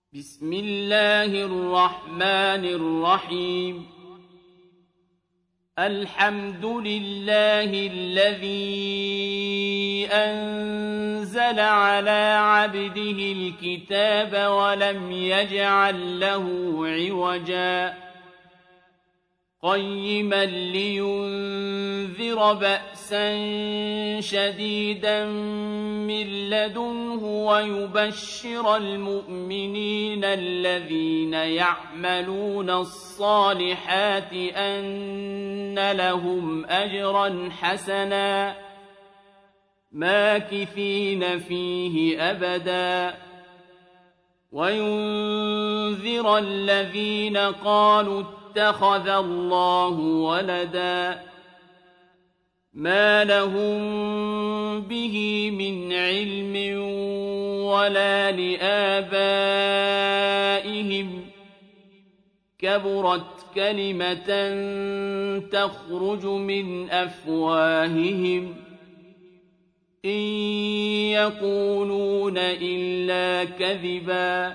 بسم الله الرحمن الرحيم الحمد لله الذي أنزل على عبده الكتاب ولم يجعل له عوجا قيما لينذر بأسا شديدا من لدنه ويبشر المؤمنين الذين يعملون الصالحات أن لهم أجرا حسنا ماكثين فيه أبدا وينذر الذين قالوا اتخذ الله ولدا ما لهم به من علم ولا لآبائهم كبرت كلمة تخرج من أفواههم إن يقولون إلا كذبا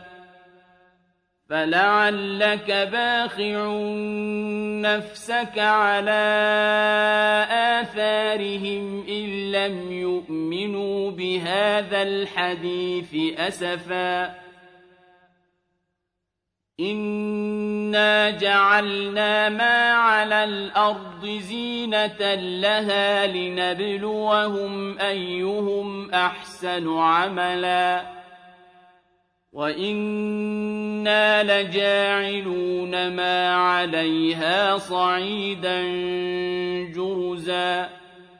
فلعلك باخع نفسك على آثارهم إن لم يؤمنوا بهذا الحديث أسفا إنا جعلنا ما على الأرض زينة لها لنبلوهم أيهم أحسن عملا وإنا لجاعلون ما عليها صعيدا جرزا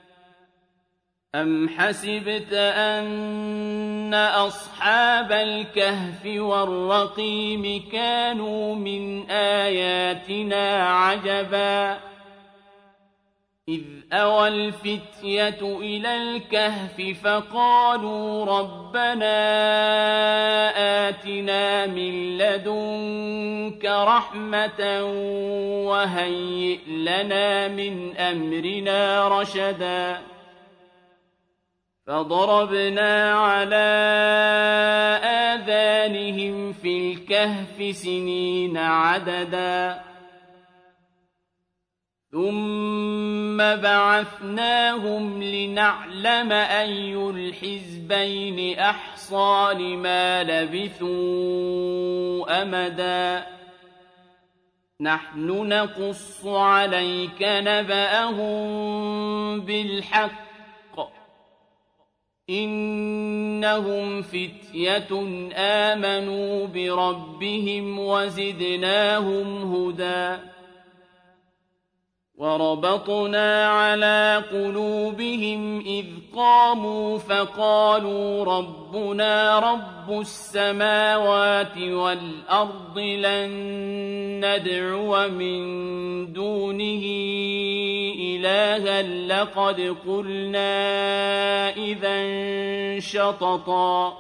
أم حسبت أن أصحاب الكهف والرقيم كانوا من آياتنا عجبا إذ أوى الفتية إلى الكهف فقالوا ربنا آتنا من لدنك رحمة وهيئ لنا من أمرنا رشدا فضربنا على آذانهم في الكهف سنين عددا ثم بعثناهم لنعلم أي الحزبين أحصى لما لبثوا أمدا نحن نقص عليك نبأهم بالحق إنهم فتية آمنوا بربهم وزدناهم هدى وربطنا على قلوبهم إذ قاموا فقالوا ربنا رب السماوات والأرض لن ندعو من دونه إلها لقد قلنا إذا شططا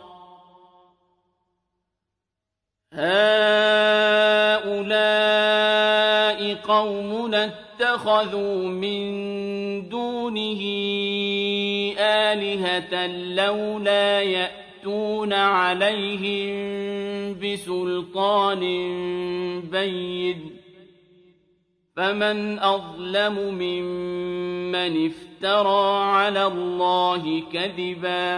هؤلاء قومنا اتخذوا من دونه آلهة لولا يأتون عليهم بسلطان بين فمن أظلم ممن افترى على الله كذبا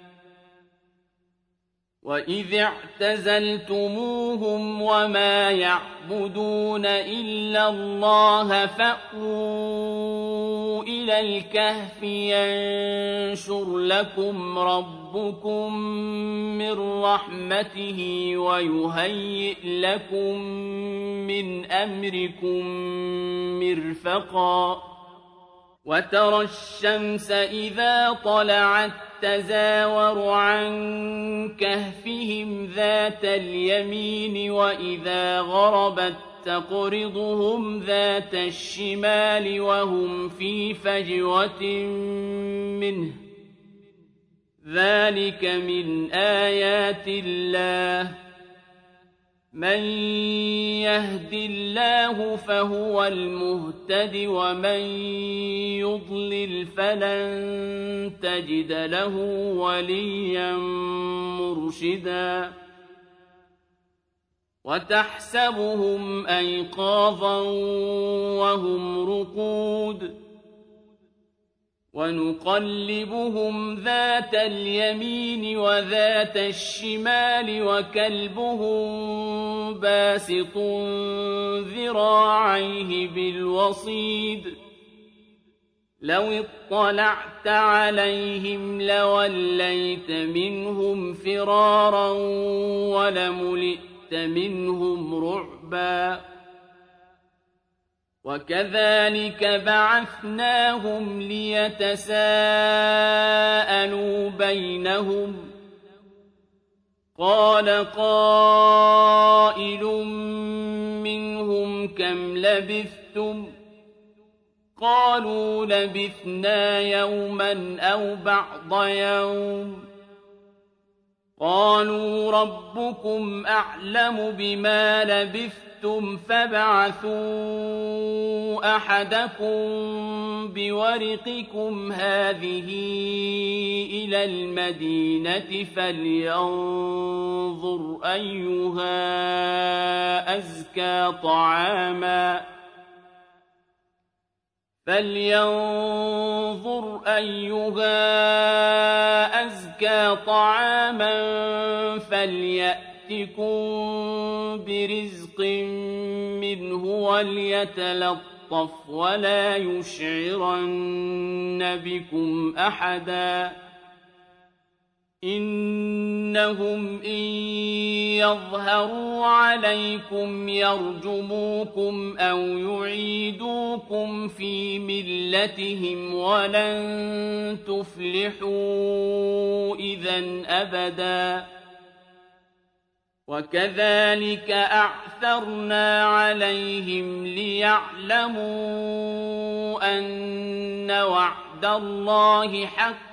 وإذ اعتزلتموهم وما يعبدون إلا الله فأووا إلى الكهف ينشر لكم ربكم من رحمته ويهيئ لكم من أمركم مرفقا وترى الشمس إذا طلعت تزاور عن كهفهم ذات اليمين وإذا غربت تقرضهم ذات الشمال وهم في فجوة منه ذلك من آيات الله من يهد الله فهو المهتد ومن يضلل فلن تجد له وليا مرشدا وتحسبهم أيقاظا وهم رقود ونقلبهم ذات اليمين وذات الشمال وكلبهم باسط ذراعيه بالوصيد لو اطلعت عليهم لوليت منهم فرارا ولملئت منهم رعبا وكذلك بعثناهم ليتساءلوا بينهم قال قائل منهم كم لبثتم قالوا لبثنا يوما أو بعض يوم قالوا ربكم أعلم بما لبثتم فابعثوا أحدكم بورقكم هذه إلى المدينة فلينظر أيها أزكى طعاما فليأتكم برزق منه وليتلطف ولا يشعرن بكم أحدا إنهم إن يظهروا عليكم يرجموكم أو يعيدوكم في ملتهم ولن تفلحوا إذا أبدا وكذلك أعثرنا عليهم ليعلموا أن وعد الله حق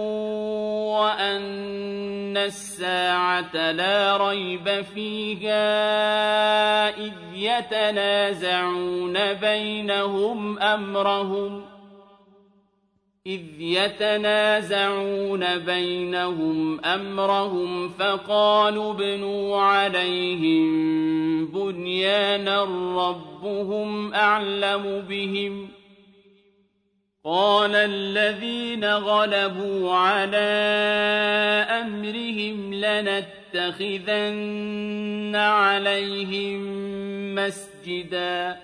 وأن الساعة لا ريب فيها إذ يتنازعون بينهم أمرهم فقالوا ابنوا عليهم بنيانا ربهم أعلم بهم قال الذين غلبوا على أمرهم لنتخذن عليهم مسجدا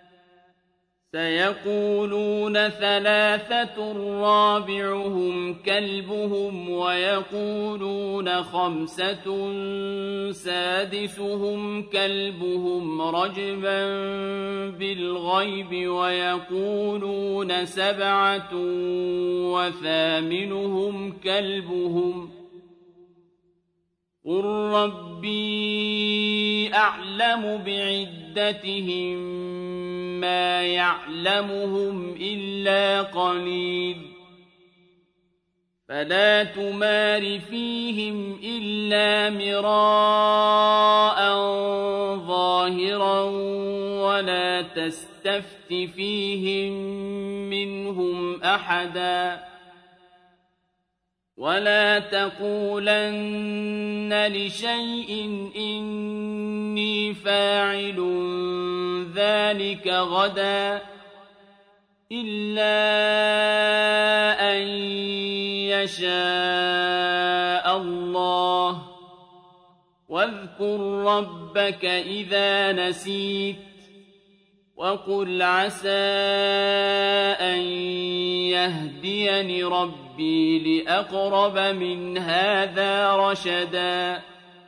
سيقولون ثلاثة رابعهم كلبهم ويقولون خمسة سادسهم كلبهم رجما بالغيب ويقولون سبعة وثامنهم كلبهم قل ربي أعلم بعدتهم ما يعلمهم إلا قليل فلا تمار فيهم إلا مراء ظاهرا ولا تستفت فيهم منهم أحدا ولا تقولن لشيء إني فاعل ذلك غدا إلا أن يشاء الله واذكر ربك إذا نسيت وقل عسى أن يهديني ربي لأقرب من هذا رشدا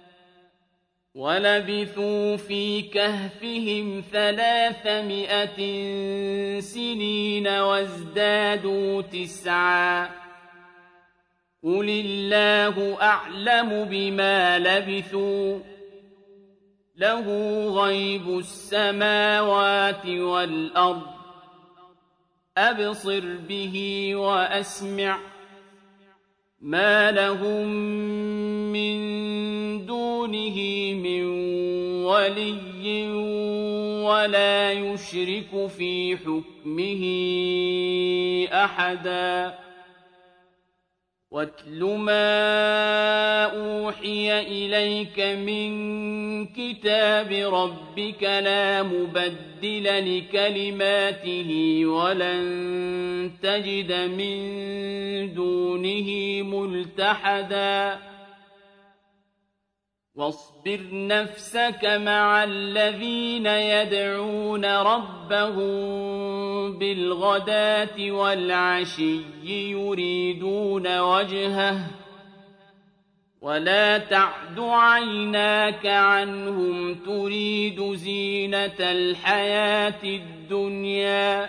ولبثوا في كهفهم 300 سنين وازدادوا 9 قل الله أعلم بما لبثوا له غيب السماوات والأرض أبصر به وأسمع ما لهم من دونه من ولي ولا يشرك في حكمه أحدا واتل ما أوحي إليك من كتاب ربك لا مبدل لكلماته ولن تجد من دونه ملتحدا واصبر نفسك مع الذين يدعون ربهم بالغداة والعشي يريدون وجهه ولا تعد عيناك عنهم تريد زينة الحياة الدنيا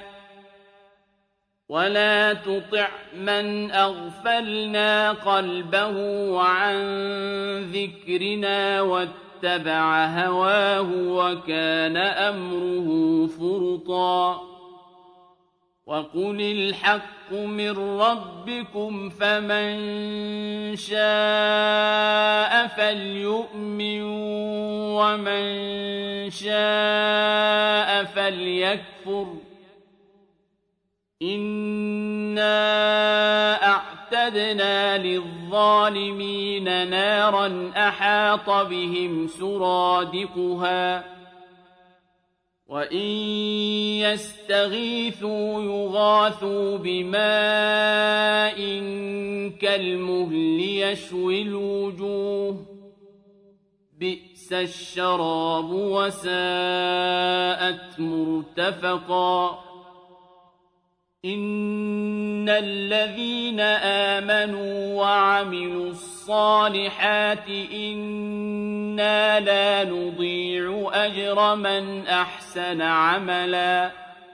ولا تطع من أغفلنا قلبه عن ذكرنا واتبع هواه وكان أمره فرطا وقل الحق من ربكم فمن شاء فليؤمن ومن شاء فليكفر إنا أعتدنا للظالمين نارا أحاط بهم سرادقها وإن يستغيثوا يغاثوا بماء كالمهل يشوي الوجوه بئس الشراب وساءت مرتفقا إن الذين آمنوا وعملوا الصالحات إنا لا نضيع أجر من أحسن عملا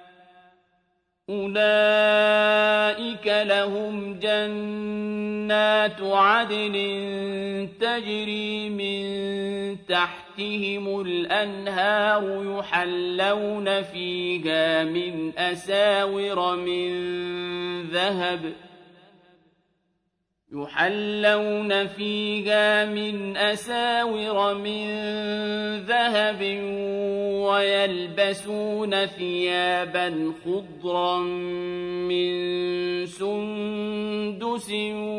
أولئك لهم جنات عدن تجري من تحتهم الأنهار يحلون فيها من أساور من ذهب ويلبسون ثيابا خضرا من سندس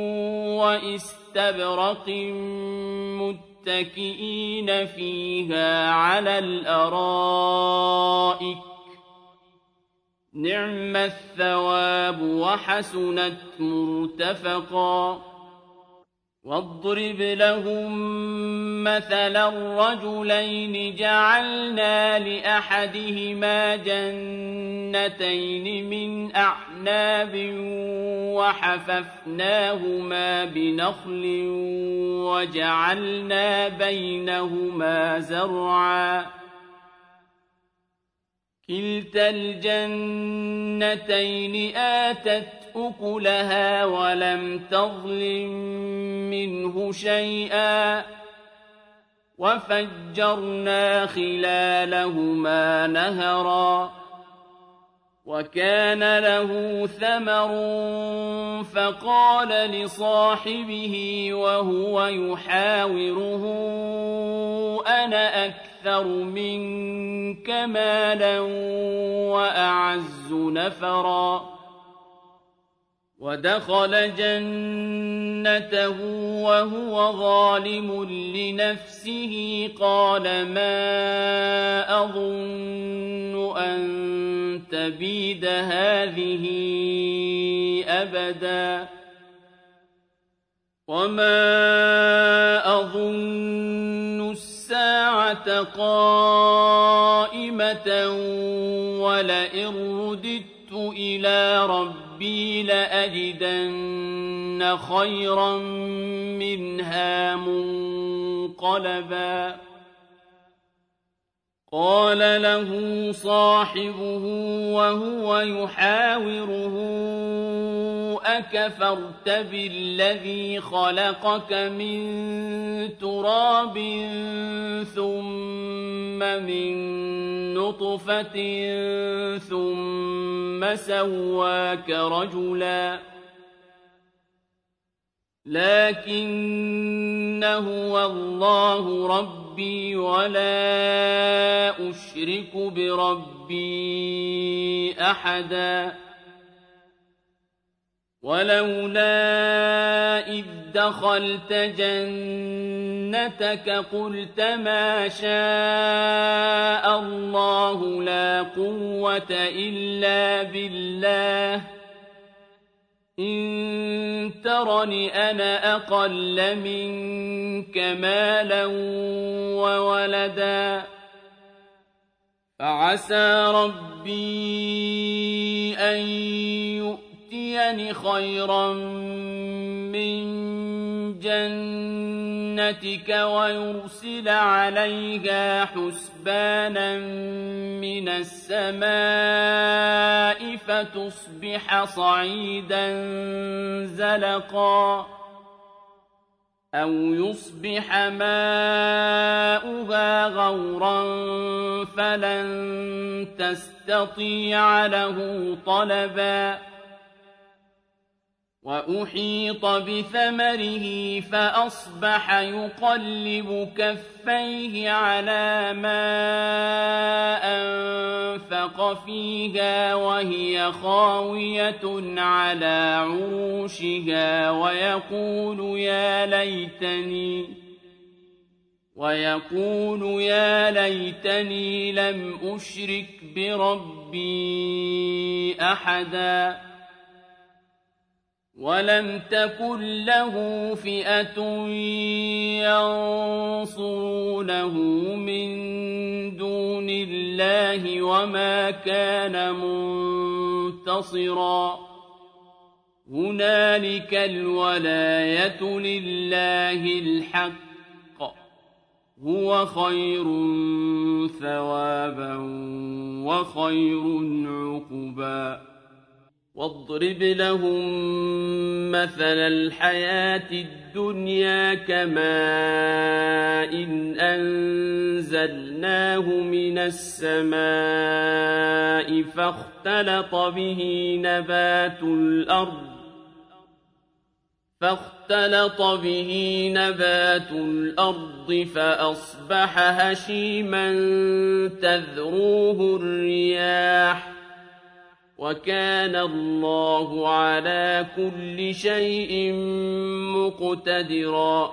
واستبرق متكئين فيها على الأرائك نعم الثواب وحسنت مرتفقا واضرب لهم مثلا الرجلين جعلنا لأحدهما جنتين من أعناب وحففناهما بنخل وجعلنا بينهما زرعا كلتا الجنتين آتت أكلها ولم تظلم منه شيئا وفجرنا خلالهما نهرا وكان له ثمر فقال لصاحبه وهو يحاوره أنا أكثر منك مالا وأعز نفرا ودخل جنته وهو ظالم لنفسه قال ما أظن أن تبيد هذه أبدا وما أظن الساعة قائمة ولئن رددت إلى ربي لأجدن خيرا منها منقلبا قال له صاحبه وهو يحاوره أكفرت بالذي خلقك من تراب ثم من نطفة ثم سواك رجلا لكن هو الله ربي ولا أشرك بربي أحدا ولولا إذ دخلت جنتك قلت ما شاء الله لا قوة إلا بالله إن ترني أنا أقل منك مالا وولدا فعسى ربي أن يؤتيني خيرا من جنتك ويرسل عليها حسبانا من السماء فتصبح صعيدا زلقا أو يصبح ماؤها غورا فلن تستطيع له طلبا وأحيط بثمره فأصبح يقلب كفيه على ما أنفق فيها وهي خاوية على عروشها ويقول يا ليتني لم أشرك بربي أحدا ولم تكن له فئة ينصرونه من دون الله وما كان منتصرا هنالك الولاية لله الحق هو خير ثوابا وخير عقبا واضرب لهم مثل الحياة الدنيا كماء إن أنزلناه من السماء فاختلط به نبات الأرض فأصبح هشيما تذروه الرياح وكان الله على كل شيء مقتدرا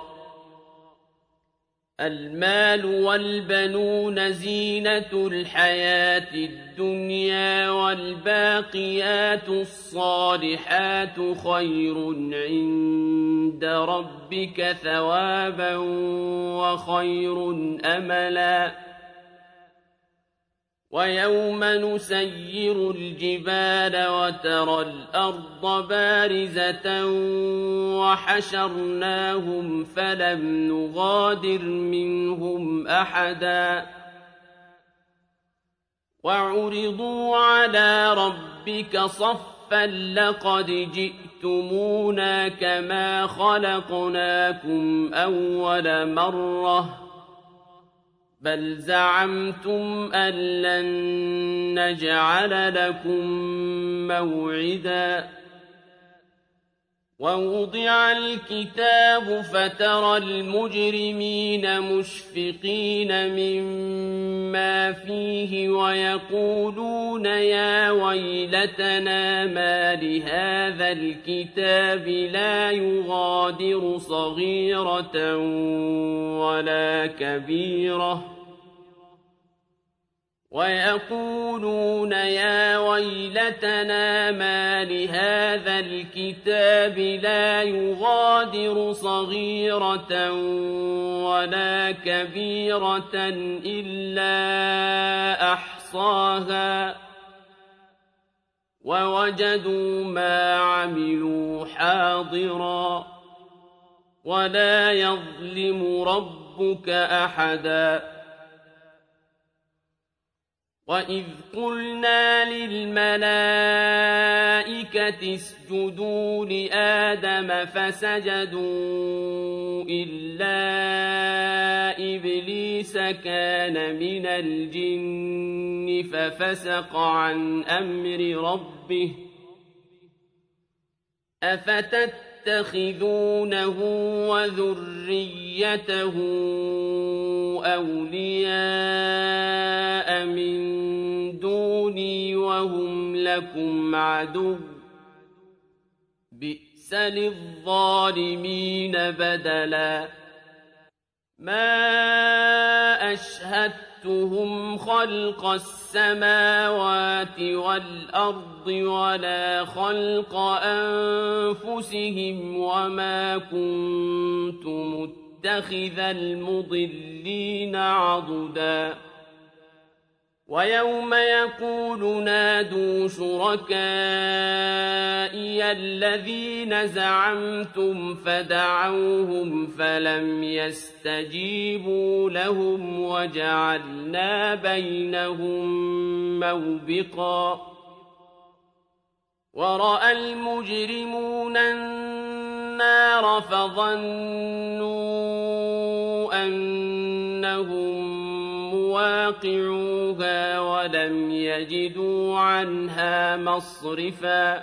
المال والبنون زينة الحياة الدنيا والباقيات الصالحات خير عند ربك ثوابا وخير أملا ويوم نسير الجبال وترى الأرض بارزة وحشرناهم فلم نغادر منهم أحدا وعرضوا على ربك صفا لقد جئتمونا كما خلقناكم أول مرة بل زعمتم أن لن نجعل لكم موعدا ووضع الكتاب فترى المجرمين مشفقين مما فيه ويقولون يا ويلتنا ما لهذا الكتاب لا يغادر صغيرة ولا كبيرة ويقولون يا ويلتنا ما لهذا الكتاب لا يغادر صغيرة ولا كبيرة إلا أحصاها ووجدوا ما عملوا حاضرا ولا يظلم ربك أحدا وَإِذْ قُلْنَا لِلْمَلَائِكَةِ اسْجُدُوا لِآدَمَ فَسَجَدُوا إِلَّا إِبْلِيسَ كَانَ مِنَ الْجِنِّ فَفَسَقَ عَنْ أَمْرِ رَبِّهِ أَفَتَتَّخِذُونَهُ وَذُرِّيَّتَهُ أَوْلِيَاءَ مِن دُونِي وَهُمْ لَكُمْ عَدُوٌّ ۚ بئس للظالمين بدلا ما أشهدتهم خلق السماوات والأرض ولا خلق أنفسهم وما كنت متخذ المضلين عضدا ويوم يقول نادوا شركائي الذين زعمتم فدعوهم فلم يستجيبوا لهم وجعلنا بينهم موبقا ورأى المجرمون النار فظنوا أنهم مواقعوها ولم يجدوا عنها مصرفا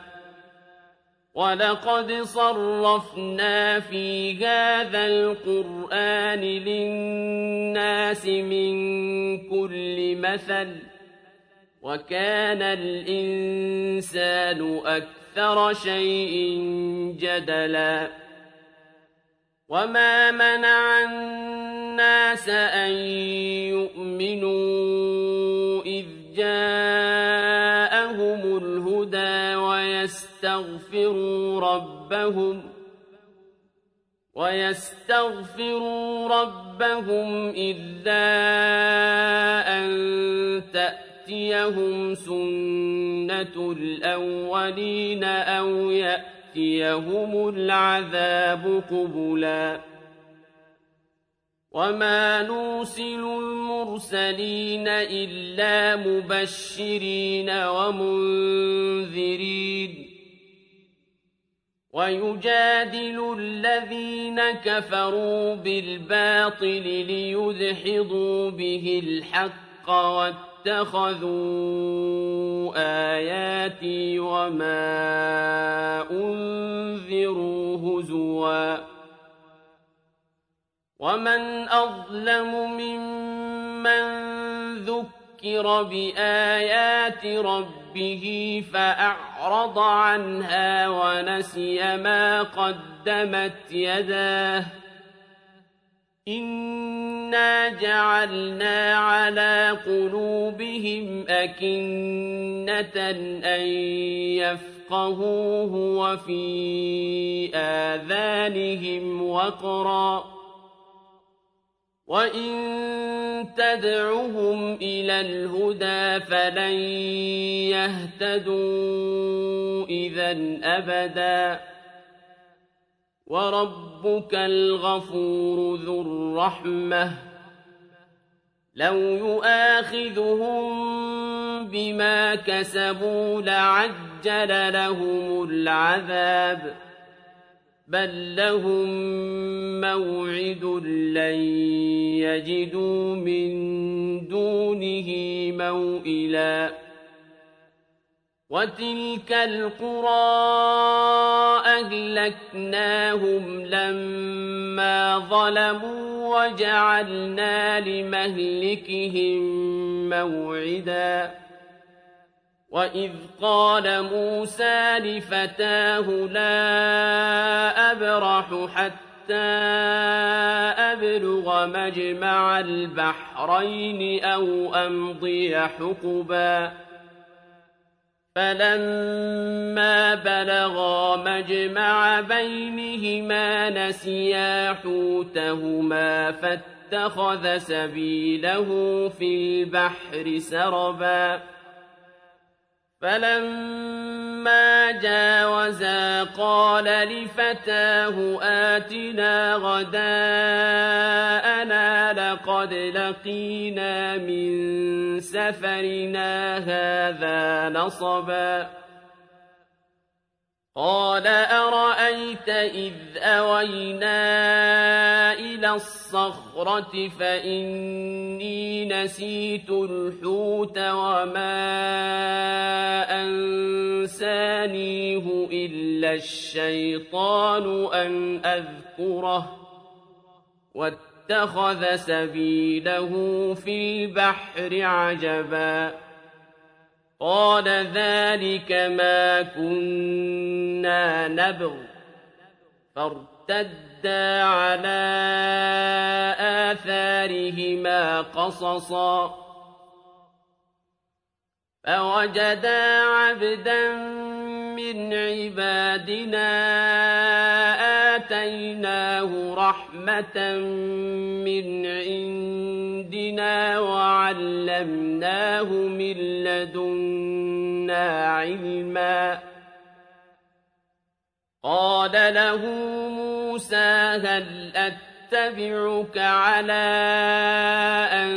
ولقد صرفنا في هذا القرآن للناس من كل مثل وكان الإنسان أكثر شيء جدلا وما منع الناس أن يؤمنوا إذ جاءهم الهدى ويستغفروا ربهم إلا أن تأتيهم سنة الأولين أو يأتيهم العذاب قبلا وما نرسل المرسلين إلا مبشرين ومنذرين ويجادل الذين كفروا بالباطل ليدحضوا به الحق واتخذوا آياتي وما أنذروا هزوا ومن أظلم ممن ذكر بآيات ربه فأعرض عنها ونسي ما قدمت يداه إنا جعلنا على قلوبهم أكنة أن يفقهوه وفي آذانهم وقرا وإن تدعهم إلى الهدى فلن يهتدوا إذا أبدا وربك الغفور ذو الرحمة لو يؤاخذهم بما كسبوا لعجل لهم العذاب بل لهم موعد لن يجدوا من دونه موئلا وتلك القرى أهلكناهم لما ظلموا وجعلنا لمهلكهم موعدا وإذ قال موسى لفتاه لا أبرح حتى أبلغ مجمع البحرين أو أمضي حقبا فلما بلغا مجمع بينهما نسيا حوتهما فاتخذ سبيله في البحر سربا فلما جاوزا قال لفتاه آتنا غداءنا لقد لقينا من سفرنا هذا نصبا قال أرأيت إذ أوينا إلى الصخرة فإني نسيت الحوت وما أنسانيه إلا الشيطان أن أذكره واتخذ سبيله في البحر عجبا قال ذلك ما كنا نبغ فارتدا على آثارهما قصصا فوجدا عبدا من عبادنا آتيناه رحمة من عندنا وعلمناه من لدنا علما قال له موسى هل أتبعك على أن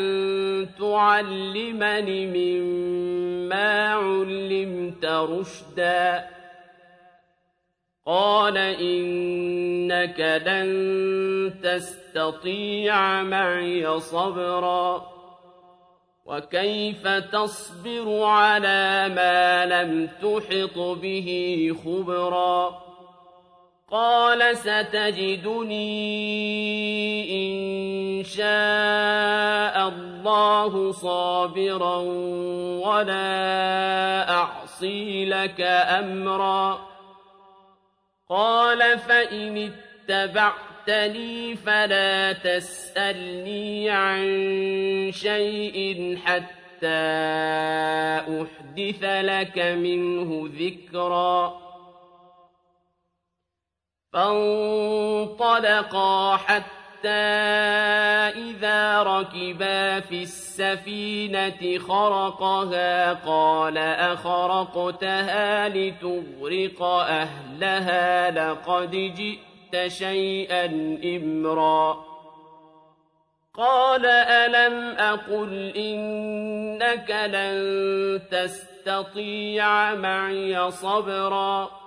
تعلمني مما علمت رشدا قال إنك لن تستطيع معي صبرا وكيف تصبر على ما لم تحط به خبرا قال ستجدني إن شاء الله صابرا ولا أعصي لك أمرا قال فإن اتبعتني فلا تسألني عن شيء حتى أحدث لك منه ذكرا فانطلقا حتى إذا ركبا في السفينة خرقها قال أخرقتها لتغرق أهلها لقد جئت شيئا إمرا قال ألم أقل إنك لن تستطيع معي صبرا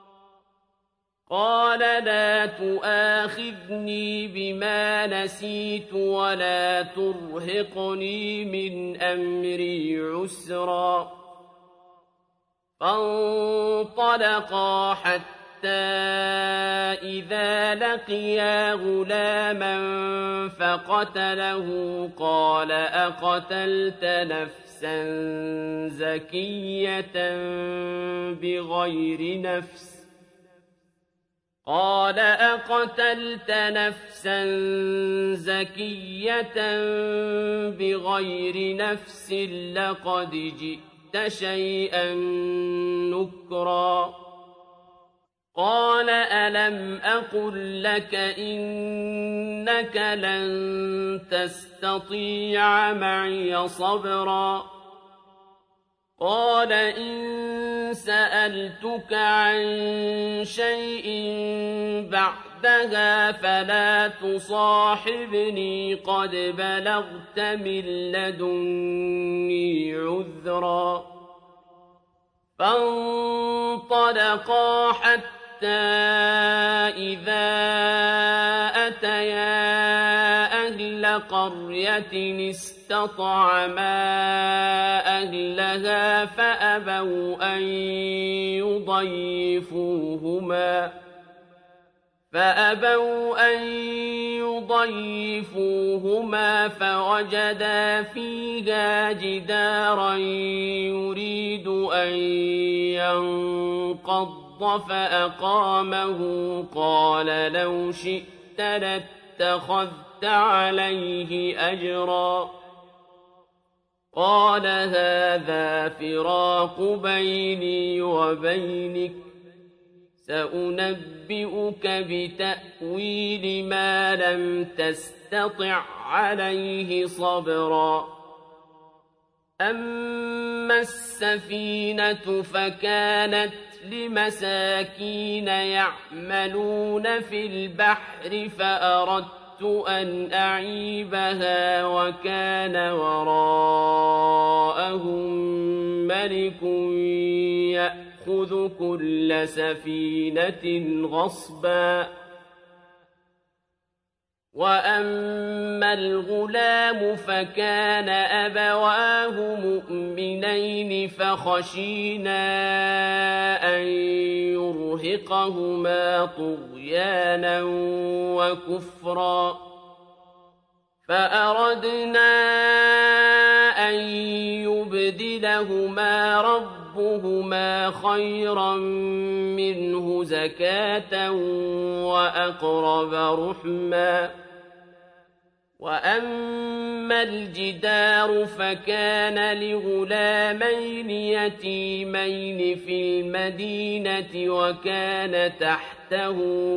قال لا تؤاخذني بما نسيت ولا ترهقني من أمري عسرا فانطلقا حتى إذا لقيا غلاما فقتله قال أقتلت نفسا زكية بغير نفس قال أقتلت نفسا زكية بغير نفس لقد جئت شيئا نكرا قال ألم أقل لك إنك لن تستطيع معي صبرا قال إن سألتك عن شيء بعدها فلا تصاحبني قد بلغت من لدني عذرا فانطلقا حتى إذا أتيا أهل قرية استطعما أهلها فأبوا أن يضيفوهما فوجدا فيها جدارا يريد أن ينقض فأقامه قال لو شئت لاتخذت عليه أجرا قال هذا فراق بيني وبينك سأنبئك بتأويل ما لم تستطع عليه صبرا أما السفينة فكانت لمساكين يعملون في البحر فأردت أن أعيبها وكان وراءهم ملك يأخذ كل سفينة غصبا وأما الغلام فكان أبواه مؤمنين فخشينا أن يرهقهما طغيانا وكفرا فأردنا أن يبدلهما ربهما خيرا منه زكاة وأقرب رحما وأما الجدار فكان لغلامين يتيمين في المدينة وكان تحته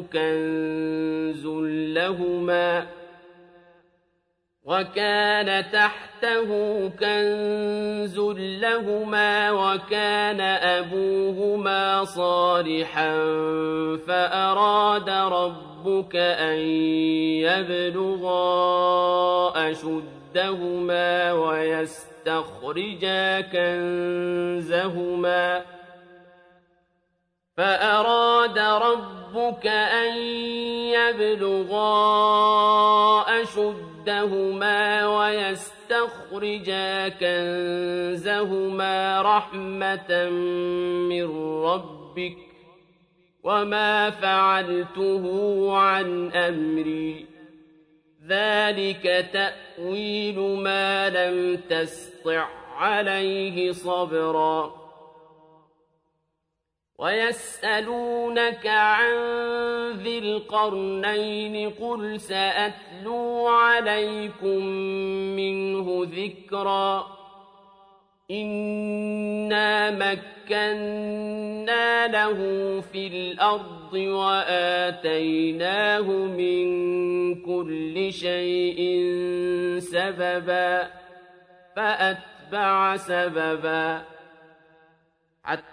كنز لهما وكان أبوهما صالحا فأراد ربك أن يبلغا أشدهما ويستخرجا كنزهما رحمة من ربك وما فعلته عن أمري ذلك تأويل ما لم تسطع عليه صبرا ويسألونك عن ذي القرنين قل سأتلو عليكم منه ذكرا إنا مكنا له في الأرض وآتيناه من كل شيء سببا فأتبع سببا حتى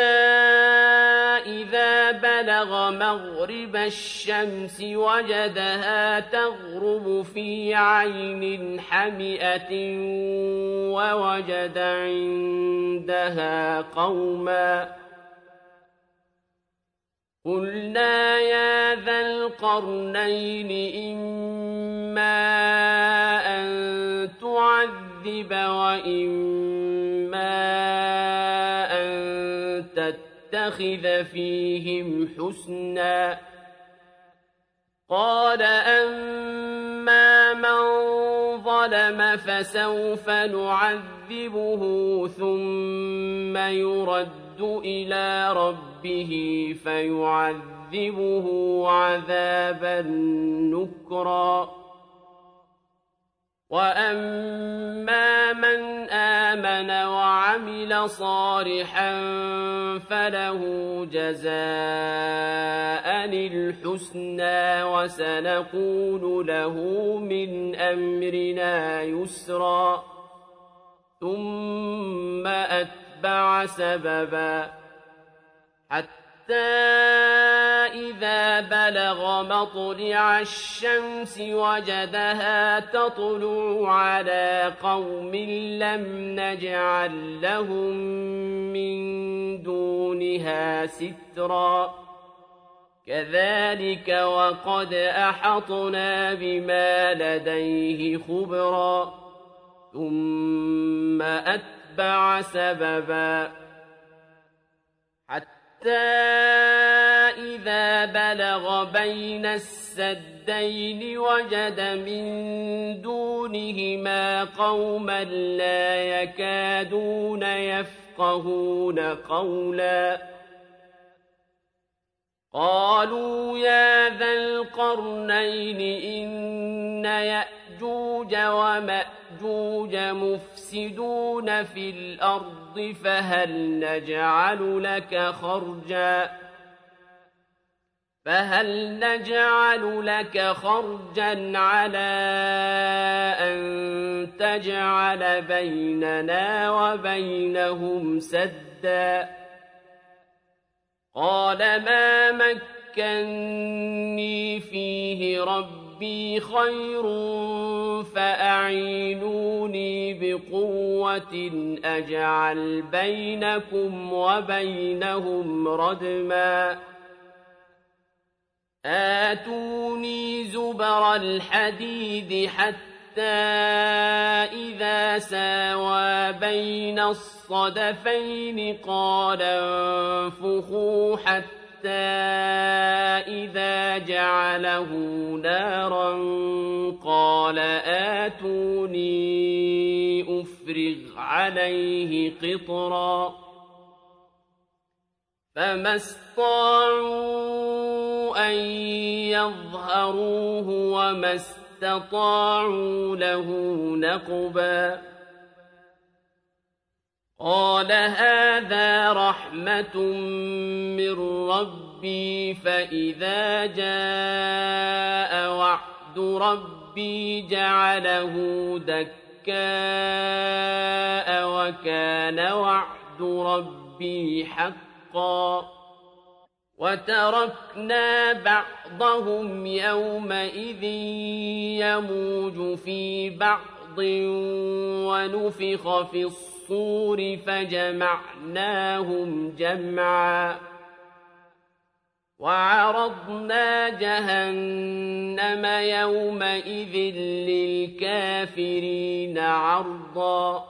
إذا بلغ مغرب الشمس وجدها تغرب في عين حمئة ووجد عندها قوما قلنا يا ذا القرنين إما أن تعذب وإما أن تتخذ فيهم حسنا قال أما من ظلم فسوف نعذبه ثم يرد إلى ربه فيعذبه عذابا نكرا وأما من آمن وعمل صالحا فله جزاء الحسنى وسنقول له من أمرنا يسرا ثم أتبع سببا حتى إذا بلغ مطلع الشمس وجدها تطلع على قوم لم نجعل لهم من دونها سترا كذلك وقد أحطنا بما لديه خبرا ثم أتبع سببا حتى إذا بلغ بين السدين وجد من دونهما قوما لا يكادون يفقهون قولا قالوا يا ذا القرنين إن يأجوج ومأجوج مفسدون في الأرض فهل نجعل لك خرجا على أن تجعل بيننا وبينهم سدا قال ما مكني فيه ربي خير فأعينوني بقوة أجعل بينكم وبينهم ردما آتوني زبر الحديد حتى إذا ساوى بين الصدفين قال انفخوا حتى إذا جعله نارا قال آتوني أفرغ عليه قطرا فما استطاعوا أن يظهروه وما استطاعوا له نقبا قال هذا رحمة من ربي فإذا جاء وعد ربي جعله دكاء وكان وعد ربي حقا وتركنا بعضهم يومئذ يموج في بعض ونفخ في الصور فجمعناهم جمعا وعرضنا جهنم يومئذ للكافرين عرضا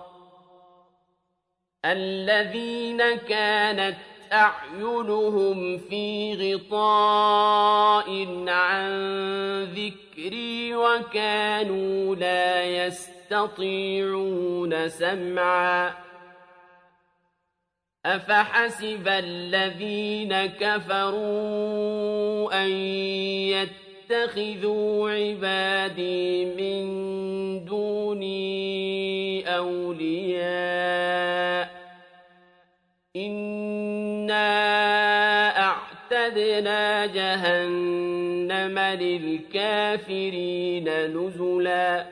الذين كانت أعينهم في غطاء عن ذكري وكانوا لا يستطيعون سمعا أفحسب الذين كفروا أن يتخذوا عبادي من دوني أولياء إنا أعتدنا جهنم للكافرين نزلا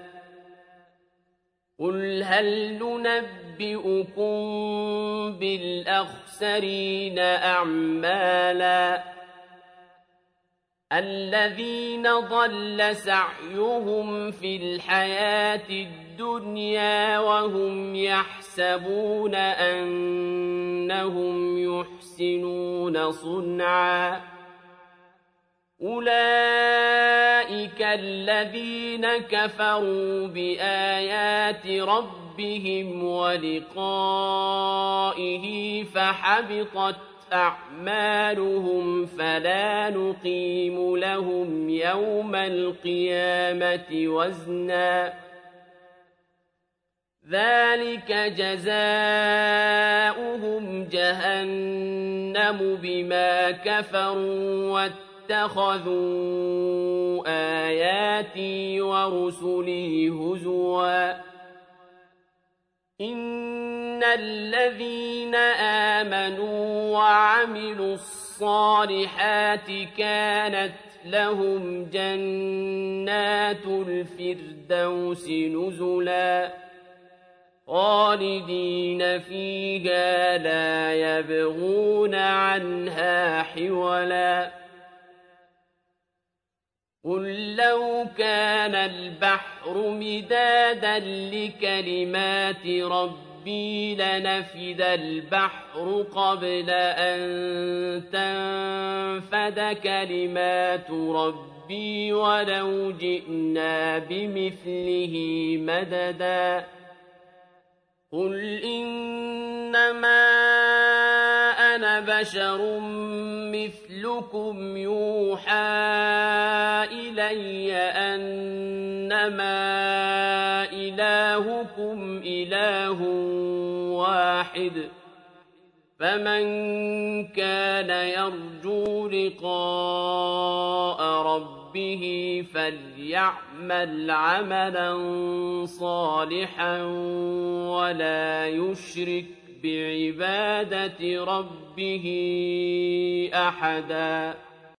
قل هل ننبئكم بالأخسرين أعمالا الذين ضل سعيهم في الحياة الدنيا وهم يحسبون أنهم يحسنون صنعا أولئك الذين كفروا بآيات ربهم ولقائه فحبطت أعمالهم فلا نقيم لهم يوم القيامة وزنا ذلك جزاؤهم جهنم بما كفروا واتخذوا آياتي ورسلي هزوا إن الذين آمنوا وعملوا الصالحات كانت لهم جنات الفردوس نزلا خالدين فيها لا يبغون عنها حولا قل لو كان البحر مدادا لكلمات ربي لنفد البحر قبل أن تنفد كلمات ربي ولو جئنا بمثله مددا قل إنما أنا بشر مثلكم يوحى إلي أنما إلهكم إله واحد فمن كان يرجو لقاء ربه فليعمل عملا صالحا ولا يشرك بعبادة ربه أحدا